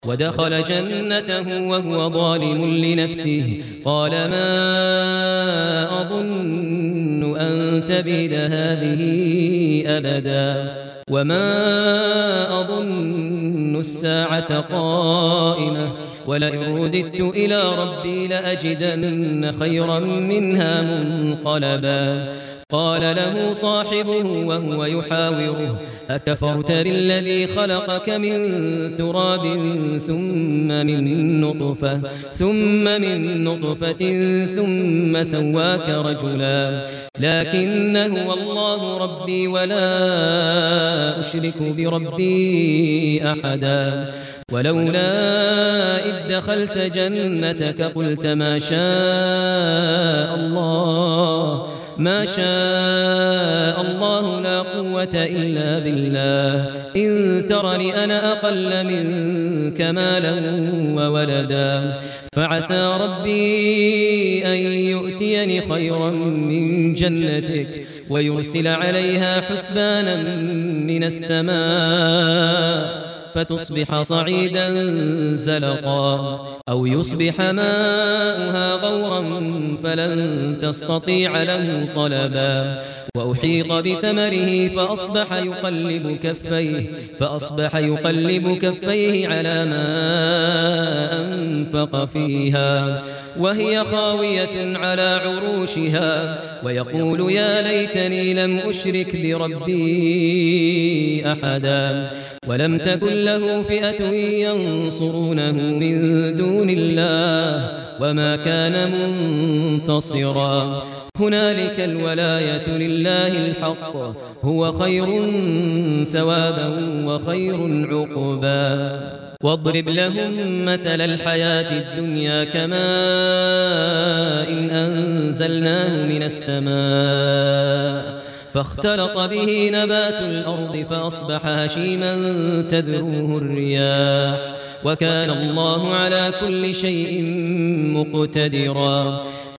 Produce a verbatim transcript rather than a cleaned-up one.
ودخل جنته وهو ظالم لنفسه قال ما أظن أن تبيد هذه أبدا وما أظن الساعة قائمة ولئن رددت إلى ربي لأجدن خيرا منها منقلبا قال له صاحبه وهو يحاوره أكفرت بالذي خلقك من تراب ثم من نطفة ثم من نطفة ثم سواك رجلا لكن هو الله ربي ولا أشرك بربي أحدا ولولا إذ دخلت جنتك قلت ما شاء الله ما شاء الله لا قوة إلا بالله إن ترني أنا أقل منك مالا وولدا فعسى ربي أن يؤتيني خيرا من جنتك ويرسل عليها حسبانا من السماء فتصبح صعيدا زلقا أو يصبح ماؤها غورا فلن تستطيع له طلبا وأحيط بثمره فأصبح يقلب كفيه فأصبح يقلب كفيه على ما أنفق فيها وهي خاوية على عروشها ويقول يا ليتني لم أشرك بربي أحدا ولم تكن له فئة ينصرونه من دون الله وما كان منتصرا هنالك الولاية لله الحق هو خير ثوابا وخير عقبا واضرب لهم مثل الحياة الدنيا كماء إن أنزلناه من السماء فاختلط به نبات الأرض فأصبح هشيما تذروه الرياح وكان الله على كل شيء مقتدرا